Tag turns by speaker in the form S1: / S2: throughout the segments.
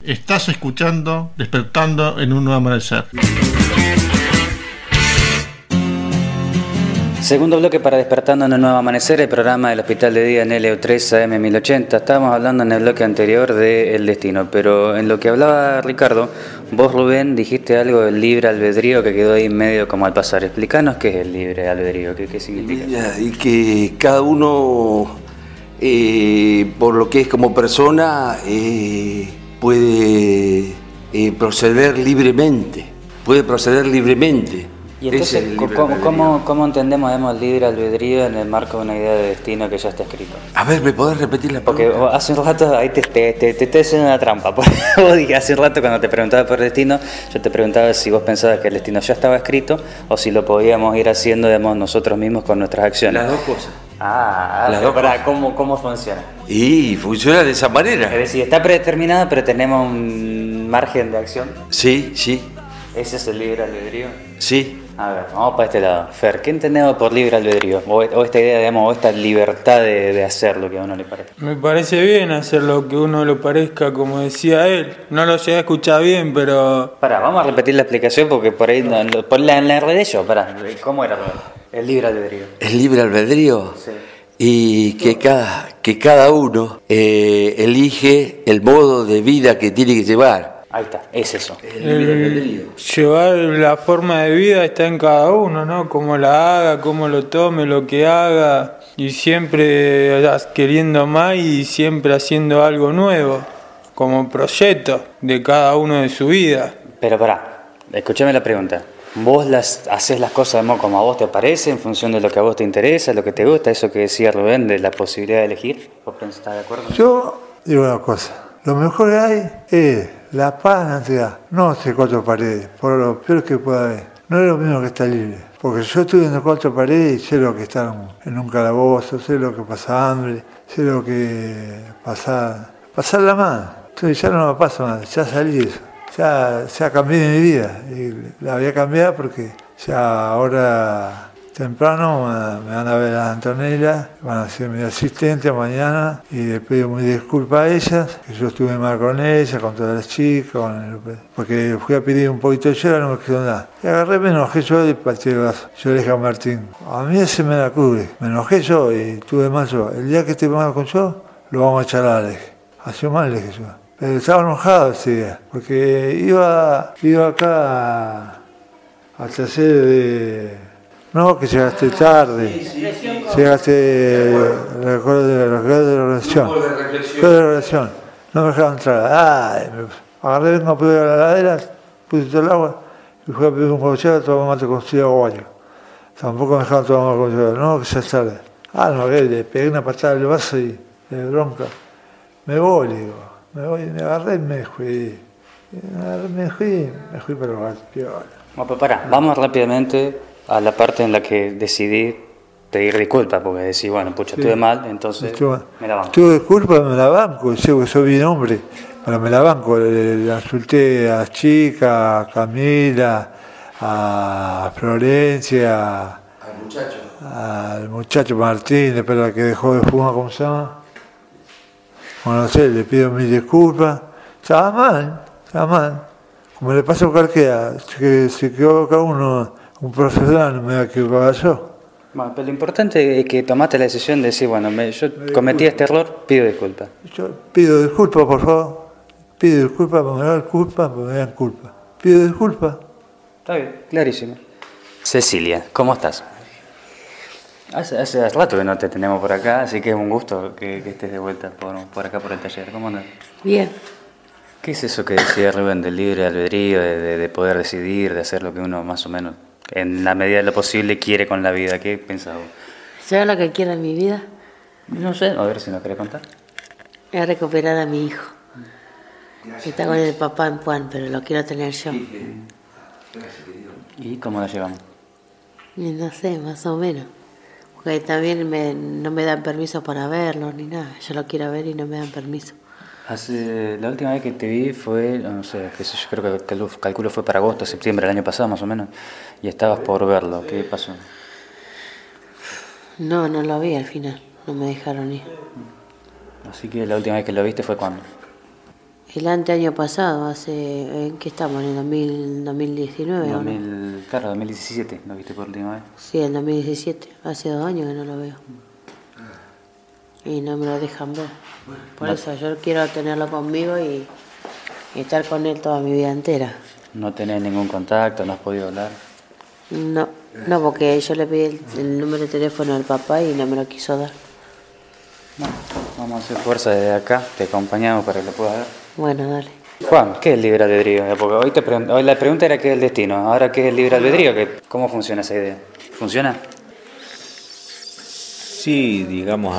S1: Estás escuchando Despertando en un Nuevo Amanecer.
S2: Segundo bloque para Despertando en un Nuevo Amanecer, el programa del Hospital de Día en LU3 AM 1080. Estábamos hablando en el bloque anterior de El Destino, pero en lo que hablaba Ricardo, vos, Rubén, dijiste algo del libre albedrío que quedó ahí medio como al pasar. Explícanos qué es el libre albedrío, qué significa.
S3: Y que cada uno, por lo que es como persona, puede proceder libremente.
S2: Y entonces, ¿cómo entendemos, digamos, el libre albedrío en el marco de una idea de destino que ya está escrito?
S3: A ver, ¿me podés repetir la pregunta?
S2: Porque hace un rato ahí te estoy haciendo una trampa. Vos dije hace un rato cuando te preguntaba por el destino, yo te preguntaba si vos pensabas que el destino ya estaba escrito o si lo podíamos ir haciendo, digamos, nosotros mismos con nuestras acciones.
S3: Las dos cosas.
S2: ¿Cómo funciona?
S3: Y funciona de esa manera.
S2: Es decir, está predeterminado, pero tenemos un margen de acción.
S3: Sí.
S2: ¿Ese es el libre albedrío?
S3: Sí.
S2: A ver, vamos para este lado. Fer, ¿qué entendemos por libre albedrío? O esta idea, digamos, o esta libertad de hacer lo que a uno le parezca.
S4: Me parece bien hacer lo que a uno le parezca, como decía él. No lo llegué a escuchar bien, pero...
S2: Vamos a repetir la explicación porque por ahí la enredé yo. ¿Cómo era el libre albedrío?
S3: ¿El libre albedrío?
S2: Sí.
S3: Y que cada uno elige el modo de vida que tiene que llevar.
S2: Ahí está, es eso.
S4: Llevar la forma de vida está en cada uno, ¿no? Cómo la haga, cómo lo tome, lo que haga. Y siempre queriendo más y siempre haciendo algo nuevo. Como proyecto de cada uno de su vida.
S2: Pero escúchame la pregunta. ¿Vos haces las cosas como a vos te parece, en función de lo que a vos te interesa, lo que te gusta? Eso que decía Rubén, de la posibilidad de elegir. ¿Vos estás de acuerdo?
S5: Yo digo una cosa. Lo mejor que hay es la paz, la ansiedad. No entre cuatro paredes, por lo peor que pueda haber. No es lo mismo que estar libre. Porque yo estuve en cuatro paredes y sé lo que estar en un calabozo, sé lo que pasa hambre, sé lo que pasarla mal. Entonces ya no me pasa nada, ya salí de eso. Ya cambié mi vida y la voy a cambiar porque ya ahora temprano me van a ver a Antonella, van a ser mi asistente mañana y le pido muy disculpas a ellas, que yo estuve mal con ella, con todas las chicas, porque fui a pedir un poquito de hielo, no me quedó nada. Y agarré, me enojé yo y partí el vaso. Yo le dije a Martín, a mí ese me la cubre. Me enojé yo y tuve mal yo. El día que esté mal con yo, lo vamos a echar a la eje. Así mal le dije yo. Pero estaba enojado ese día, porque iba acá al taller de... No, que llegaste tarde, llegaste recuerdo de reflexión, no me dejaron entrar, agarré, vengo a pedir a la heladera, puse todo el agua y fui a pedir un cochero, tomé mate cocido aguayo. Tampoco me dejaron tomar cochero, no, que ya es tarde. No, le pegué una patada al vaso y de bronca, me voy, me agarré y me fui. Me fui para el piola.
S2: Vamos rápidamente a la parte en la que decidí pedir disculpas, porque decís, bueno, pucha, estuve mal, entonces me la banco.
S5: Tuve disculpas, me la banco, soy bien hombre, pero me la banco. Le insulté a las chicas, a Camila, a Florencia, al muchacho Martín, después la que dejó de fumar, ¿cómo se llama? Bueno, no sé, le pido mis disculpas. Estaba mal. Como le pasa a cualquiera, que se equivoca uno, un profesional, no me va a equivocar yo.
S2: Bueno, pero lo importante es que tomaste la decisión de decir, bueno, yo cometí este error, pido disculpas.
S5: Yo pido disculpas, por favor. Pido disculpas, me dan culpa. Pido disculpas.
S2: Está bien, clarísimo. Cecilia, ¿cómo estás? Hace rato que no te tenemos por acá, así que es un gusto que estés de vuelta por acá por el taller. ¿Cómo andas?
S6: Bien.
S2: ¿Qué es eso que decía Rubén del libre albedrío, de poder decidir, de hacer lo que uno más o menos, en la medida de lo posible, quiere con la vida? ¿Qué pensás vos?
S6: ¿Sabes lo que quiero en mi vida?
S2: No sé, a ver si nos querés contar.
S6: Es recuperar a mi hijo. Que está con el papá en Puan, pero lo quiero tener yo.
S2: ¿Y cómo la llevamos?
S6: Y no sé, más o menos. Porque también no me dan permiso para verlo ni nada. Yo lo quiero ver y no me dan permiso.
S2: La última vez que te vi fue, no sé, yo creo que calculo fue para agosto, septiembre del año pasado más o menos, y estabas por verlo. ¿Qué pasó?
S6: No lo vi al final, no me dejaron ir.
S2: Así que la última vez que lo viste fue ¿cuándo?
S6: El año pasado, ¿en qué estamos? ¿En el 2019 o no?
S2: Claro, 2017, ¿lo viste por última vez?
S6: Sí, en 2017. Hace 2 años que no lo veo. Y no me lo dejan ver. Por eso yo quiero tenerlo conmigo y estar con él toda mi vida entera.
S2: ¿No tenés ningún contacto? ¿No has podido hablar?
S6: No, porque yo le pedí el número de teléfono al papá y no me lo quiso dar.
S2: Bueno, vamos a hacer fuerza desde acá, te acompañamos para que lo puedas ver.
S6: Bueno, dale.
S2: Juan, ¿qué es el libre albedrío? Porque hoy la pregunta era qué es el destino, ahora qué es el libre albedrío, ¿cómo funciona esa idea? ¿Funciona?
S7: Sí, digamos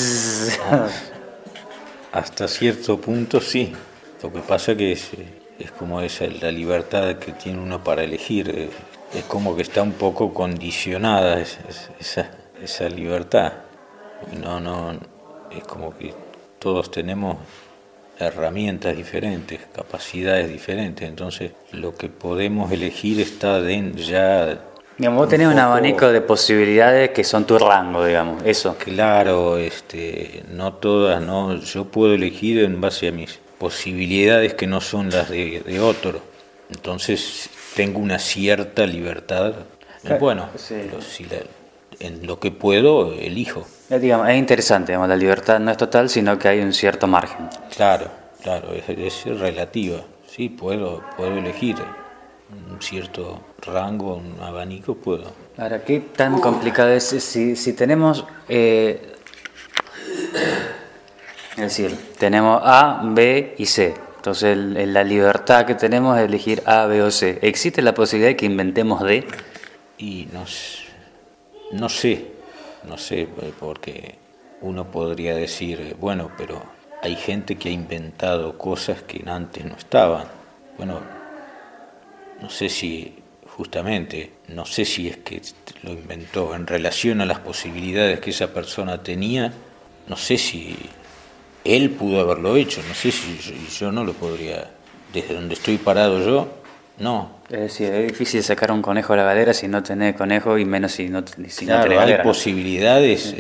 S7: hasta cierto punto sí. Lo que pasa que es como la libertad que tiene uno para elegir, es como que está un poco condicionada esa libertad. No, es como que todos tenemos herramientas diferentes, capacidades diferentes, entonces lo que podemos elegir está ya...
S2: Digamos, vos tenés un abanico de posibilidades que son tu rango, digamos, eso.
S7: Claro, no todas, no, yo puedo elegir en base a mis posibilidades que no son las de otro, entonces tengo una cierta libertad. Bueno,
S2: sí.
S7: En lo que puedo, elijo.
S2: Digamos, es interesante, digamos, la libertad no es total, sino que hay un cierto margen.
S7: Claro, es relativa. Sí, puedo elegir un cierto rango, un abanico, puedo.
S2: Ahora, ¿qué tan complicado es si tenemos... es decir, tenemos A, B y C. Entonces, la libertad que tenemos es elegir A, B o C. ¿Existe la posibilidad de que inventemos D?
S7: Y no sé, porque uno podría decir, bueno, pero hay gente que ha inventado cosas que antes no estaban. Bueno, no sé si es que lo inventó en relación a las posibilidades que esa persona tenía, no sé si él pudo haberlo hecho, no sé si yo no lo podría, desde donde estoy parado yo, no.
S2: Es decir, es difícil sacar un conejo de la galera si no tenés conejo y menos si no tenés galera.
S7: Hay posibilidades,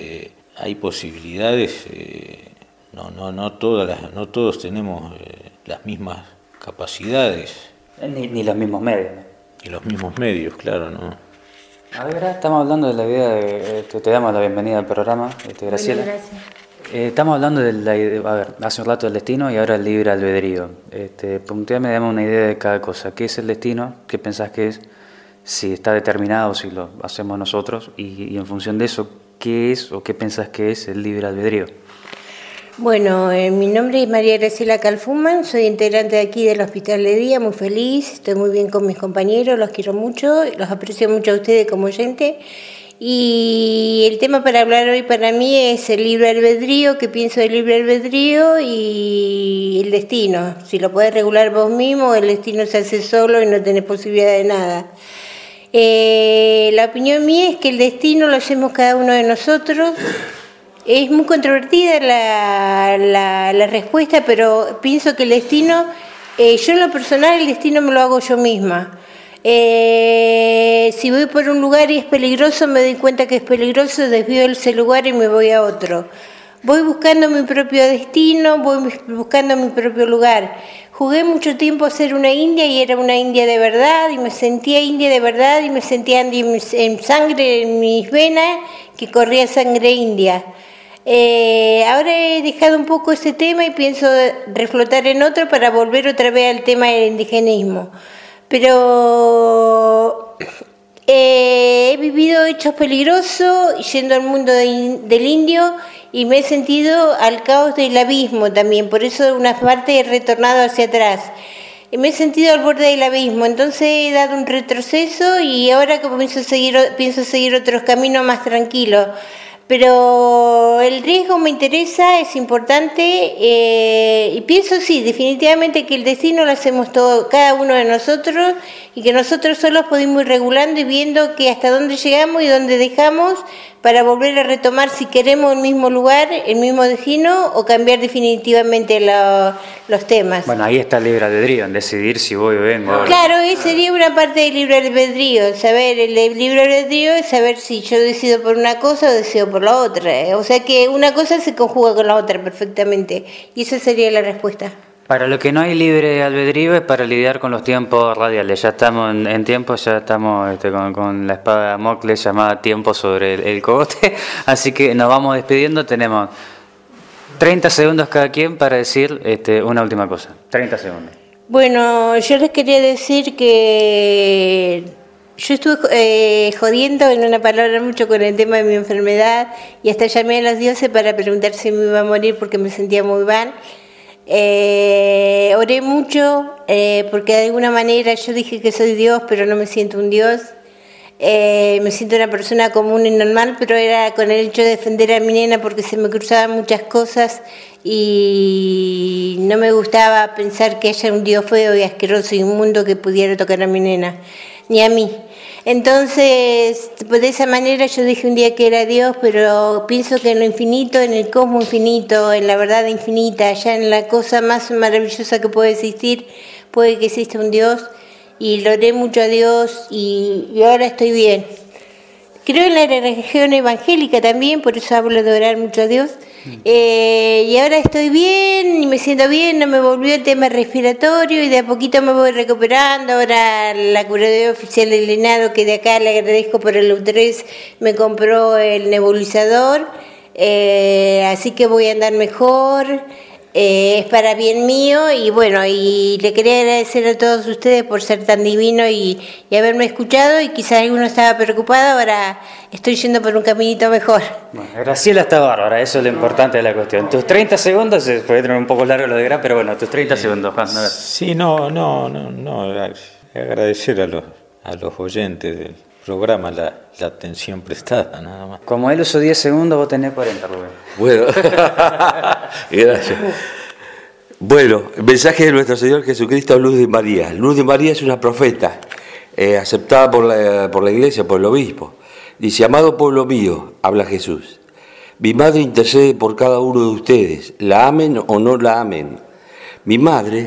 S7: no todos tenemos las mismas capacidades.
S2: Ni los mismos medios, ¿no?
S7: Y los mismos medios, claro, ¿no?
S2: A ver, estamos hablando de la idea de... te damos la bienvenida al programa, Graciela.
S8: Bueno, gracias.
S2: Estamos hablando de la idea, a ver, hace un rato del destino y ahora el libre albedrío. Punteame, dame una idea de cada cosa. ¿Qué es el destino? ¿Qué pensás que es? Si está determinado, si lo hacemos nosotros. Y en función de eso, ¿qué es o qué pensás que es el libre albedrío?
S8: Bueno, mi nombre es María Graciela Calfuman, soy integrante de aquí del Hospital de Día, muy feliz, estoy muy bien con mis compañeros, los quiero mucho, los aprecio mucho a ustedes como oyente. Y el tema para hablar hoy para mí es el libre albedrío, qué pienso del libre albedrío y el destino. Si lo podés regular vos mismo, el destino se hace solo y no tenés posibilidad de nada. La opinión mía es que el destino lo hacemos cada uno de nosotros. Es muy controvertida la respuesta, pero pienso que el destino, yo en lo personal el destino me lo hago yo misma. Si voy por un lugar y es peligroso, me doy cuenta que es peligroso, desvío ese lugar y me voy a otro. Voy buscando mi propio destino, voy buscando mi propio lugar. Jugué mucho tiempo a ser una india y era una india de verdad y me sentía india de verdad y me sentía en sangre en mis venas que corría sangre india. Ahora he dejado un poco ese tema y pienso reflotar en otro para volver otra vez al tema del indigenismo. Pero he vivido hechos peligrosos yendo al mundo del indio y me he sentido al caos del abismo también, por eso una parte he retornado hacia atrás. Me he sentido al borde del abismo, entonces he dado un retroceso y ahora pienso seguir otros caminos más tranquilos. Pero el riesgo me interesa, es importante y pienso sí, definitivamente que el destino lo hacemos todo, cada uno de nosotros y que nosotros solos podemos ir regulando y viendo que hasta dónde llegamos y dónde dejamos para volver a retomar si queremos el mismo lugar, el mismo destino o cambiar definitivamente los temas.
S2: Bueno, ahí está el libre albedrío, en decidir si voy o vengo.
S8: Claro, esa sería una parte del libre albedrío, saber el libre albedrío es saber si yo decido por una cosa o decido por la otra, o sea que una cosa se conjuga con la otra perfectamente y esa sería la respuesta.
S2: Para lo que no hay libre albedrío es para lidiar con los tiempos radiales. Ya estamos en tiempo, ya estamos con la espada de Damocles llamada tiempo sobre el cogote. Así que nos vamos despidiendo. Tenemos 30 segundos cada quien para decir una última cosa. 30 segundos.
S8: Bueno, yo les quería decir que yo estuve jodiendo, en una palabra, mucho con el tema de mi enfermedad y hasta llamé a los dioses para preguntar si me iba a morir porque me sentía muy mal. Oré mucho porque de alguna manera yo dije que soy Dios, pero no me siento un Dios. Me siento una persona común y normal, pero era con el hecho de defender a mi nena porque se me cruzaban muchas cosas y no me gustaba pensar que haya un Dios feo y asqueroso y un mundo que pudiera tocar a mi nena, ni a mí. Entonces, pues de esa manera yo dije un día que era Dios, pero pienso que en lo infinito, en el cosmos infinito, en la verdad infinita, ya en la cosa más maravillosa que puede existir, puede que exista un Dios, y lo oré mucho a Dios y ahora estoy bien. Creo en la religión evangélica también, por eso hablo de orar mucho a Dios. Y ahora estoy bien y me siento bien, no me volvió el tema respiratorio y de a poquito me voy recuperando. Ahora la curaduría oficial del Lenado, que de acá le agradezco por el U3, me compró el nebulizador, así que voy a andar mejor. Es para bien mío y bueno, y le quería agradecer a todos ustedes por ser tan divino y haberme escuchado, y quizás alguno estaba preocupado, ahora estoy yendo por un caminito mejor.
S2: Bueno, Graciela está bárbara, eso es lo importante de la cuestión. Tus 30 segundos, se puede tener un poco largo lo de Gra, pero bueno, tus 30 segundos, Juan. A ver.
S7: Sí, no, agradecer a los oyentes del programa la atención prestada, nada más.
S2: Como él usó 10 segundos, vos tenés 40, Rubén.
S3: Bueno, gracias. Bueno, el mensaje de nuestro Señor Jesucristo a Luz de María. Luz de María es una profeta, aceptada por la Iglesia, por el obispo. Dice: amado pueblo mío, habla Jesús, mi madre intercede por cada uno de ustedes, la amen o no la amen. Mi madre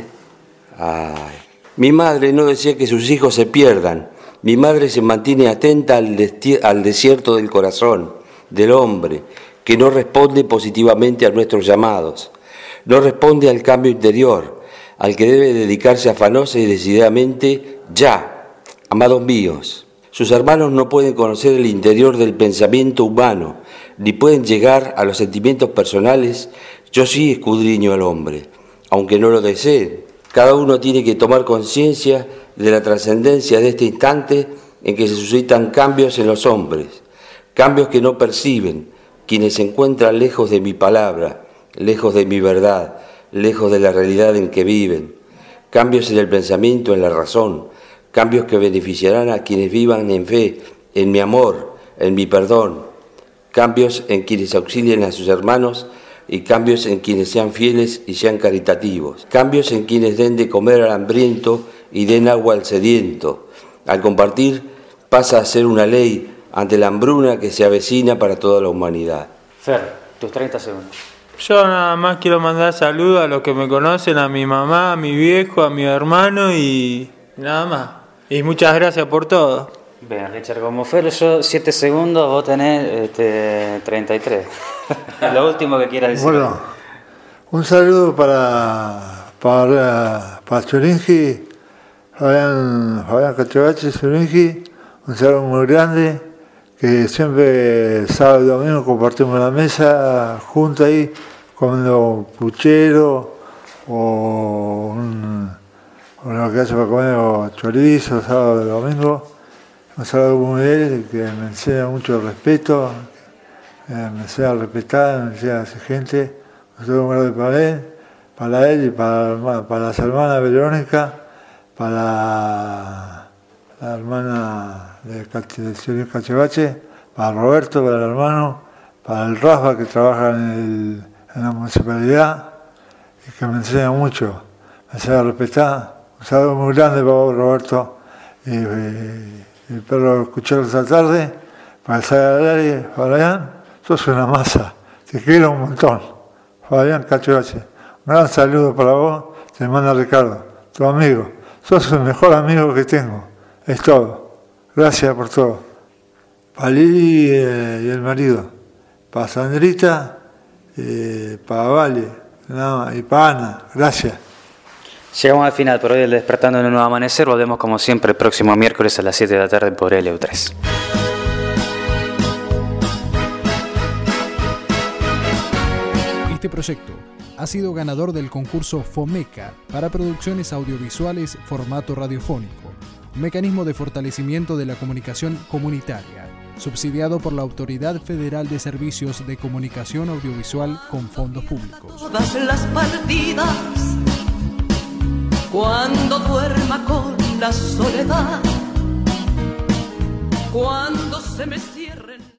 S3: no desea que sus hijos se pierdan. Mi madre se mantiene atenta al desierto del corazón del hombre, que no responde positivamente a nuestros llamados, no responde al cambio interior, al que debe dedicarse afanosa y decididamente ya. Amados míos, sus hermanos no pueden conocer el interior del pensamiento humano, ni pueden llegar a los sentimientos personales. Yo sí escudriño al hombre, aunque no lo deseen. Cada uno tiene que tomar conciencia de la trascendencia de este instante en que se suscitan cambios en los hombres, cambios que no perciben quienes se encuentran lejos de mi palabra, lejos de mi verdad, lejos de la realidad en que viven, cambios en el pensamiento, en la razón, cambios que beneficiarán a quienes vivan en fe, en mi amor, en mi perdón, cambios en quienes auxilien a sus hermanos y cambios en quienes sean fieles y sean caritativos, cambios en quienes den de comer al hambriento y den agua al sediento. Al compartir pasa a ser una ley ante la hambruna que se avecina para toda la humanidad.
S2: Fer, tus 30 segundos.
S4: Yo nada más quiero mandar saludos a los que me conocen, a mi mamá, a mi viejo, a mi hermano y nada más. Y muchas gracias por todo.
S2: Bien, Richard, como Fer, yo 7 segundos, vos tenés 33. Lo último que quieras decir.
S5: Bueno, un saludo para Churingi, Fabián Cachovache, Churingi, un saludo muy grande, que siempre sábado y domingo compartimos la mesa juntos ahí, comiendo puchero o lo que hace para comer o chorizo, sábado y domingo. Un saludo muy bien, que me enseña mucho respeto, me enseña a respetar, me enseña a ser gente. Un saludo muy grande para él y para las hermanas Verónica, para la hermana del señor Cachevache, para Roberto, para el hermano, para el Rafa que trabaja en la municipalidad y que me enseña mucho, me enseña a respetar. Un saludo muy grande para vos, Roberto, y el perro escuchó esta tarde, para el Fabián, sos una masa, te quiero un montón. Fabián Cachovache, un gran saludo para vos, te manda Ricardo, tu amigo, sos el mejor amigo que tengo, es todo, gracias por todo. Para Lili y el marido, para Sandrita, para Vale, y para Ana, gracias.
S2: Llegamos al final por hoy del Despertando en un Nuevo Amanecer. Volvemos como siempre el próximo miércoles a las 7 de la tarde por LU3.
S9: Este proyecto ha sido ganador del concurso FOMECA para producciones audiovisuales formato radiofónico, un mecanismo de fortalecimiento de la comunicación comunitaria, subsidiado por la Autoridad Federal de Servicios de Comunicación Audiovisual con fondos públicos.
S10: Todas las partidas, cuando duerma con la soledad, cuando se me